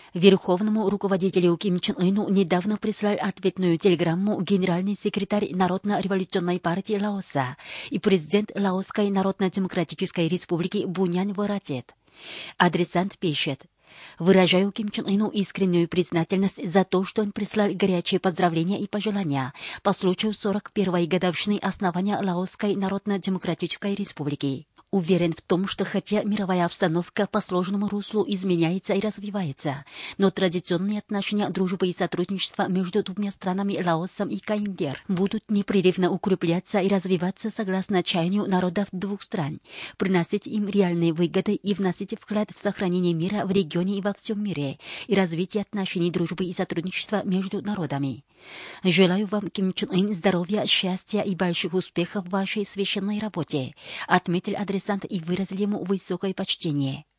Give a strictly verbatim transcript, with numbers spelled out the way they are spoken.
Верховному руководителю Ким Чен Ыну недавно прислал ответную телеграмму генеральный секретарь Народно-революционной партии Лаоса и президент Лаосской Народно-демократической республики Буньян Воротет. Адресант пишет: «Выражаю Ким Чен Ыну искреннюю признательность за то, что он прислал горячие поздравления и пожелания по случаю сорок первой годовщины основания Лаосской Народно-демократической республики. Уверен в том, что хотя мировая обстановка по сложному руслу изменяется и развивается, но традиционные отношения дружбы и сотрудничества между двумя странами Лаосом и КНДР будут непрерывно укрепляться и развиваться согласно чаянию народов двух стран, приносить им реальные выгоды и вносить вклад в сохранение мира в регионе и во всем мире и развитие отношений дружбы и сотрудничества между народами. Желаю вам, Ким Чен Ын, здоровья, счастья и больших успехов в вашей священной работе», отметил адресант и выразил ему высокое почтение.